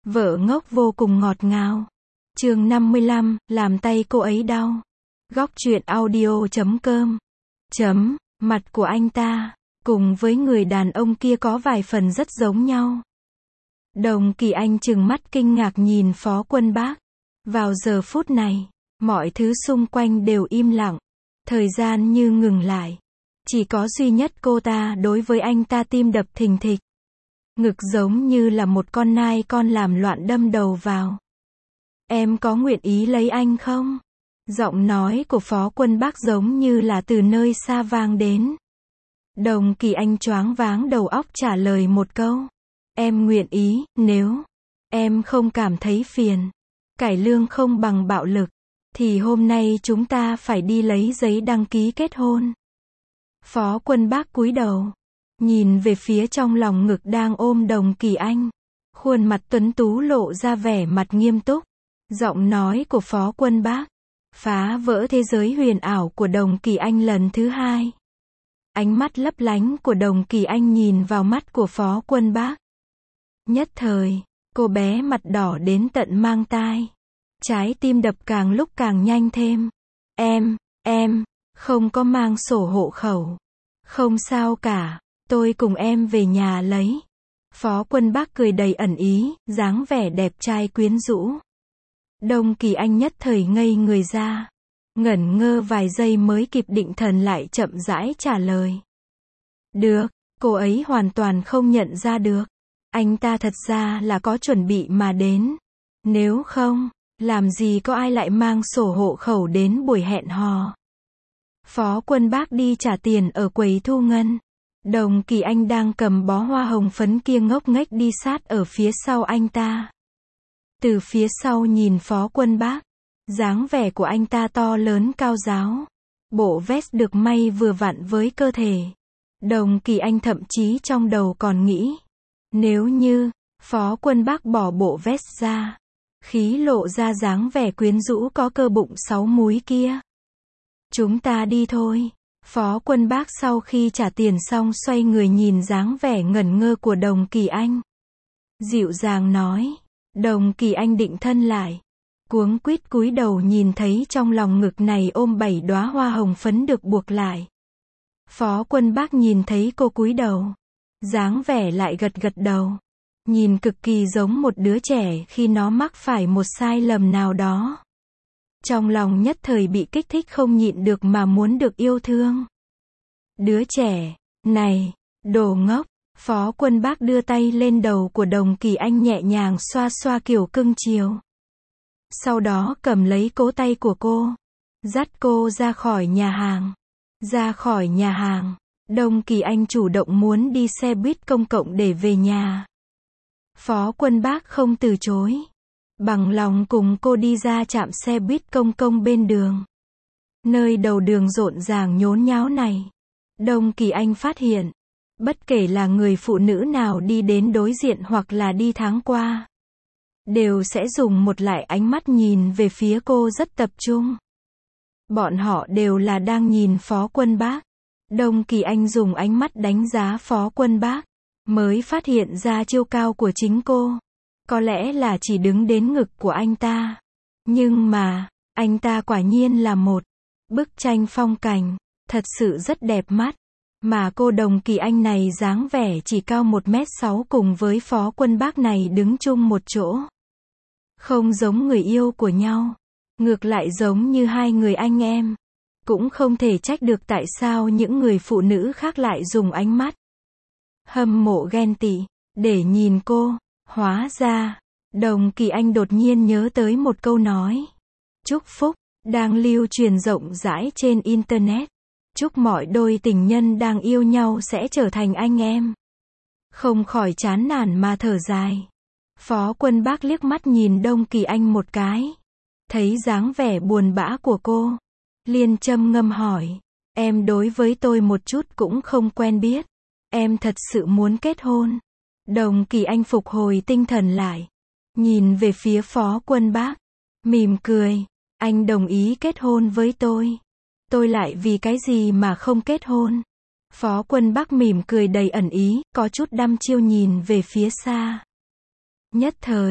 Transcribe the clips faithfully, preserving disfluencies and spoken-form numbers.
Vợ ngốc vô cùng ngọt ngào. Chương năm mươi lăm, làm tay cô ấy đau. Góc truyện audio chấm com. Chấm, mặt của anh ta, cùng với người đàn ông kia có vài phần rất giống nhau. Đồng Kỳ Anh trừng mắt kinh ngạc nhìn Phó Quân Bác. Vào giờ phút này, mọi thứ xung quanh đều im lặng. Thời gian như ngừng lại. Chỉ có duy nhất cô ta đối với anh ta tim đập thình thịch. Ngực giống như là một con nai con làm loạn đâm đầu vào. Em có nguyện ý lấy anh không? Giọng nói của Phó Quân Bác giống như là từ nơi xa vang đến. Đồng Kỳ Anh choáng váng đầu óc trả lời một câu. Em nguyện ý, nếu em không cảm thấy phiền, cải lương không bằng bạo lực, thì hôm nay chúng ta phải đi lấy giấy đăng ký kết hôn. Phó Quân Bác cúi đầu, nhìn về phía trong lòng ngực đang ôm Đồng Kỳ Anh. Khuôn mặt tuấn tú lộ ra vẻ mặt nghiêm túc. Giọng nói của Phó Quân Bác phá vỡ thế giới huyền ảo của Đồng Kỳ Anh lần thứ hai. Ánh mắt lấp lánh của Đồng Kỳ Anh nhìn vào mắt của Phó Quân Bác. Nhất thời, cô bé mặt đỏ đến tận mang tai. Trái tim đập càng lúc càng nhanh thêm. Em, em, không có mang sổ hộ khẩu. Không sao cả, tôi cùng em về nhà lấy. Phó Quân Bác cười đầy ẩn ý, dáng vẻ đẹp trai quyến rũ. Đồng Kỳ Anh nhất thời ngây người ra. Ngẩn ngơ vài giây mới kịp định thần lại chậm rãi trả lời. Được, cô ấy hoàn toàn không nhận ra được. Anh ta thật ra là có chuẩn bị mà đến. Nếu không, làm gì có ai lại mang sổ hộ khẩu đến buổi hẹn hò. Phó Quân Bác đi trả tiền ở quầy thu ngân. Đồng Kỳ Anh đang cầm bó hoa hồng phấn kia ngốc nghếch đi sát ở phía sau anh ta. Từ phía sau nhìn Phó Quân Bác, dáng vẻ của anh ta to lớn cao ráo. Bộ vest được may vừa vặn với cơ thể. Đồng Kỳ Anh thậm chí trong đầu còn nghĩ, nếu như Phó Quân Bác bỏ bộ vest ra, khí lộ ra dáng vẻ quyến rũ có cơ bụng sáu múi kia. Chúng ta đi thôi. Phó Quân Bác sau khi trả tiền xong xoay người nhìn dáng vẻ ngẩn ngơ của Đồng Kỳ Anh. Dịu dàng nói. Đồng Kỳ Anh định thân lại. Cuống quýt cúi đầu nhìn thấy trong lòng ngực này ôm bảy đóa hoa hồng phấn được buộc lại. Phó Quân Bác nhìn thấy cô cúi đầu. Dáng vẻ lại gật gật đầu. Nhìn cực kỳ giống một đứa trẻ khi nó mắc phải một sai lầm nào đó. Trong lòng nhất thời bị kích thích không nhịn được mà muốn được yêu thương. Đứa trẻ, này, đồ ngốc. Phó Quân Bác đưa tay lên đầu của Đồng Kỳ Anh nhẹ nhàng xoa xoa kiểu cưng chiều. Sau đó cầm lấy cổ tay của cô, dắt cô ra khỏi nhà hàng. Ra khỏi nhà hàng, Đồng Kỳ Anh chủ động muốn đi xe buýt công cộng để về nhà. Phó Quân Bác không từ chối, bằng lòng cùng cô đi ra trạm xe buýt công công bên đường. Nơi đầu đường rộn ràng nhốn nháo này, Đồng Kỳ Anh phát hiện, bất kể là người phụ nữ nào đi đến đối diện hoặc là đi tháng qua, đều sẽ dùng một loại ánh mắt nhìn về phía cô rất tập trung. Bọn họ đều là đang nhìn Phó Quân Bác. Đồng Kỳ Anh dùng ánh mắt đánh giá Phó Quân Bác, mới phát hiện ra chiều cao của chính cô. Có lẽ là chỉ đứng đến ngực của anh ta. Nhưng mà, anh ta quả nhiên là một bức tranh phong cảnh, thật sự rất đẹp mắt. Mà cô Đồng Kỳ Anh này dáng vẻ chỉ cao một mét sáu cùng với Phó Quân Bác này đứng chung một chỗ. Không giống người yêu của nhau. Ngược lại giống như hai người anh em. Cũng không thể trách được tại sao những người phụ nữ khác lại dùng ánh mắt hâm mộ ghen tị để nhìn cô. Hóa ra, Đồng Kỳ Anh đột nhiên nhớ tới một câu nói chúc phúc đang lưu truyền rộng rãi trên internet. Chúc mọi đôi tình nhân đang yêu nhau sẽ trở thành anh em. Không khỏi chán nản mà thở dài. Phó Quân Bác liếc mắt nhìn Đồng Kỳ Anh một cái. Thấy dáng vẻ buồn bã của cô. Liền châm ngâm hỏi. Em đối với tôi một chút cũng không quen biết. Em thật sự muốn kết hôn. Đồng Kỳ Anh phục hồi tinh thần lại. Nhìn về phía Phó Quân Bác. Mỉm cười. Anh đồng ý kết hôn với tôi. Tôi lại vì cái gì mà không kết hôn? Phó Quân Bác mỉm cười đầy ẩn ý, có chút đăm chiêu nhìn về phía xa. Nhất thời,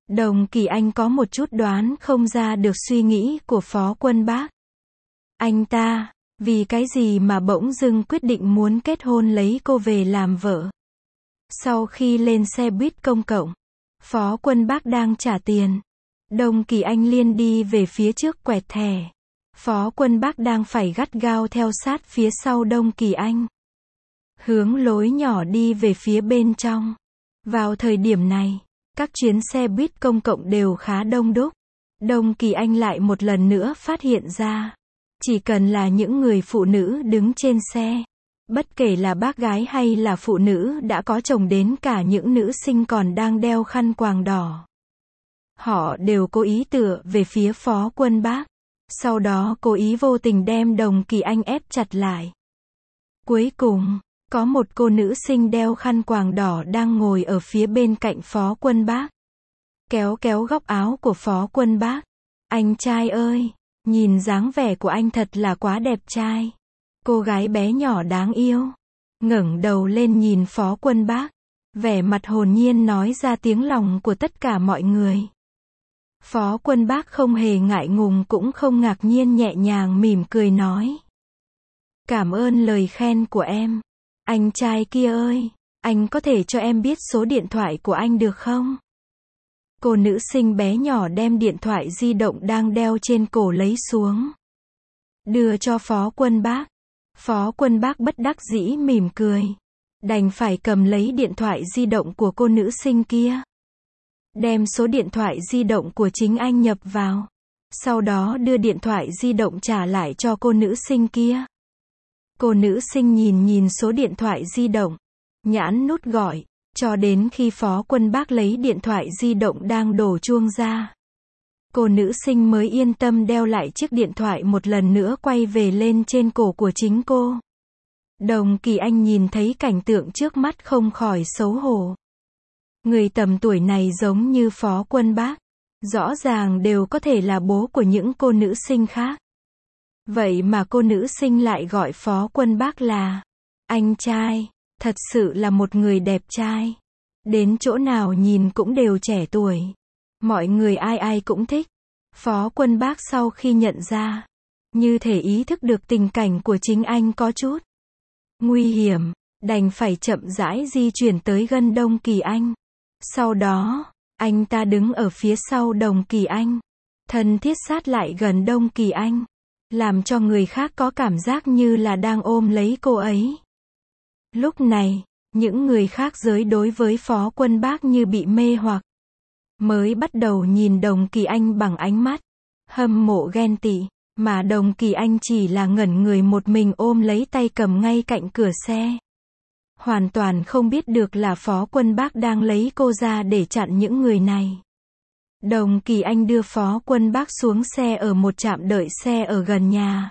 Đồng Kỳ Anh có một chút đoán không ra được suy nghĩ của Phó Quân Bác. Anh ta, vì cái gì mà bỗng dưng quyết định muốn kết hôn lấy cô về làm vợ? Sau khi lên xe buýt công cộng, Phó Quân Bác đang trả tiền. Đồng Kỳ Anh liền đi về phía trước quẹt thẻ. Phó Quân Bác đang phải gắt gao theo sát phía sau Đồng Kỳ Anh. Hướng lối nhỏ đi về phía bên trong. Vào thời điểm này, các chuyến xe buýt công cộng đều khá đông đúc. Đồng Kỳ Anh lại một lần nữa phát hiện ra, chỉ cần là những người phụ nữ đứng trên xe, bất kể là bác gái hay là phụ nữ đã có chồng đến cả những nữ sinh còn đang đeo khăn quàng đỏ. Họ đều cố ý tựa về phía Phó Quân Bác, sau đó cố ý vô tình đem Đồng Kỳ Anh ép chặt lại. Cuối cùng, có một cô nữ sinh đeo khăn quàng đỏ đang ngồi ở phía bên cạnh Phó Quân Bác. Kéo kéo góc áo của Phó Quân Bác. Anh trai ơi, nhìn dáng vẻ của anh thật là quá đẹp trai. Cô gái bé nhỏ đáng yêu. Ngẩng đầu lên nhìn Phó Quân Bác. Vẻ mặt hồn nhiên nói ra tiếng lòng của tất cả mọi người. Phó Quân Bác không hề ngại ngùng cũng không ngạc nhiên, nhẹ nhàng mỉm cười nói. Cảm ơn lời khen của em. Anh trai kia ơi, anh có thể cho em biết số điện thoại của anh được không? Cô nữ sinh bé nhỏ đem điện thoại di động đang đeo trên cổ lấy xuống. Đưa cho Phó Quân Bác. Phó Quân Bác bất đắc dĩ mỉm cười. Đành phải cầm lấy điện thoại di động của cô nữ sinh kia. Đem số điện thoại di động của chính anh nhập vào. Sau đó đưa điện thoại di động trả lại cho cô nữ sinh kia. Cô nữ sinh nhìn nhìn số điện thoại di động. Nhãn nút gọi. Cho đến khi Phó Quân Bác lấy điện thoại di động đang đổ chuông ra. Cô nữ sinh mới yên tâm đeo lại chiếc điện thoại một lần nữa quay về lên trên cổ của chính cô. Đồng Kỳ Anh nhìn thấy cảnh tượng trước mắt không khỏi xấu hổ. Người tầm tuổi này giống như Phó Quân Bác. Rõ ràng đều có thể là bố của những cô nữ sinh khác. Vậy mà cô nữ sinh lại gọi Phó Quân Bác là anh trai. Thật sự là một người đẹp trai. Đến chỗ nào nhìn cũng đều trẻ tuổi. Mọi người ai ai cũng thích. Phó Quân Bác sau khi nhận ra, như thể ý thức được tình cảnh của chính anh có chút nguy hiểm, đành phải chậm rãi di chuyển tới gần Đồng Kỳ Anh. Sau đó, anh ta đứng ở phía sau Đồng Kỳ Anh, thân thiết sát lại gần Đồng Kỳ Anh, làm cho người khác có cảm giác như là đang ôm lấy cô ấy. Lúc này, những người khác giới đối với Phó Quân Bác như bị mê hoặc. Mới bắt đầu nhìn Đồng Kỳ Anh bằng ánh mắt hâm mộ ghen tị, mà Đồng Kỳ Anh chỉ là ngẩn người một mình ôm lấy tay cầm ngay cạnh cửa xe. Hoàn toàn không biết được là Phó Quân Bác đang lấy cô ra để chặn những người này. Đồng Kỳ Anh đưa Phó Quân Bác xuống xe ở một trạm đợi xe ở gần nhà.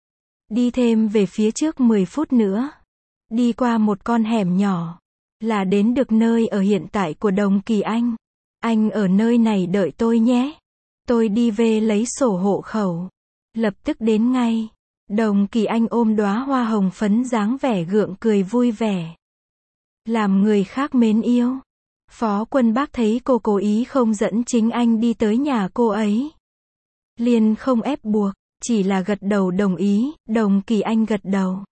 Đi thêm về phía trước mười phút nữa. Đi qua một con hẻm nhỏ. Là đến được nơi ở hiện tại của Đồng Kỳ Anh. Anh ở nơi này đợi tôi nhé. Tôi đi về lấy sổ hộ khẩu. Lập tức đến ngay. Đồng Kỳ Anh ôm đóa hoa hồng phấn dáng vẻ gượng cười vui vẻ. Làm người khác mến yêu. Phó Quân Bác thấy cô cố ý không dẫn chính anh đi tới nhà cô ấy. Liền không ép buộc, chỉ là gật đầu đồng ý. Đồng Kỳ Anh gật đầu.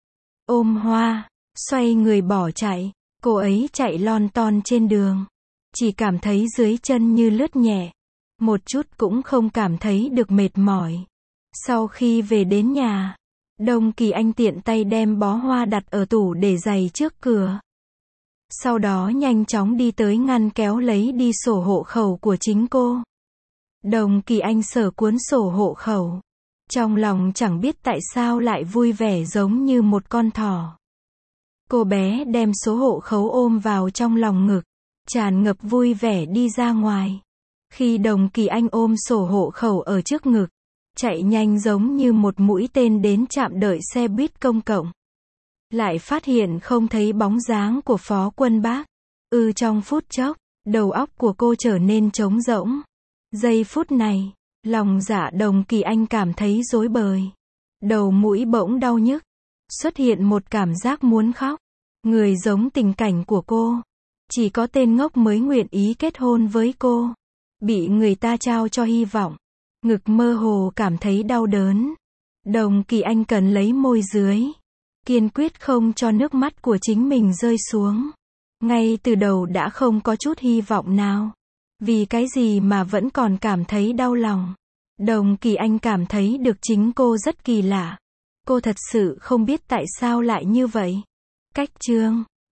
Ôm hoa, xoay người bỏ chạy. Cô ấy chạy lon ton trên đường. Chỉ cảm thấy dưới chân như lướt nhẹ. Một chút cũng không cảm thấy được mệt mỏi. Sau khi về đến nhà, Đồng Kỳ Anh tiện tay đem bó hoa đặt ở tủ để giày trước cửa. Sau đó nhanh chóng đi tới ngăn kéo lấy đi sổ hộ khẩu của chính cô. Đồng Kỳ Anh sờ cuốn sổ hộ khẩu. Trong lòng chẳng biết tại sao lại vui vẻ giống như một con thỏ. Cô bé đem số hộ khẩu ôm vào trong lòng ngực, tràn ngập vui vẻ đi ra ngoài. Khi Đồng Kỳ Anh ôm sổ hộ khẩu ở trước ngực, chạy nhanh giống như một mũi tên đến trạm đợi xe buýt công cộng. Lại phát hiện không thấy bóng dáng của Phó Quân Bác. Ư trong phút chốc, đầu óc của cô trở nên trống rỗng. Giây phút này, lòng dạ Đồng Kỳ Anh cảm thấy rối bời. Đầu mũi bỗng đau nhức. Xuất hiện một cảm giác muốn khóc. Người giống tình cảnh của cô. Chỉ có tên ngốc mới nguyện ý kết hôn với cô. bị người ta trao cho hy vọng. Ngực mơ hồ cảm thấy đau đớn. Đồng Kỳ Anh cần lấy môi dưới. Kiên quyết không cho nước mắt của chính mình rơi xuống. Ngay từ đầu đã không có chút hy vọng nào. Vì cái gì mà vẫn còn cảm thấy đau lòng. Đồng Kỳ Anh cảm thấy được chính cô rất kỳ lạ. Cô thật sự không biết tại sao lại như vậy. Cách chương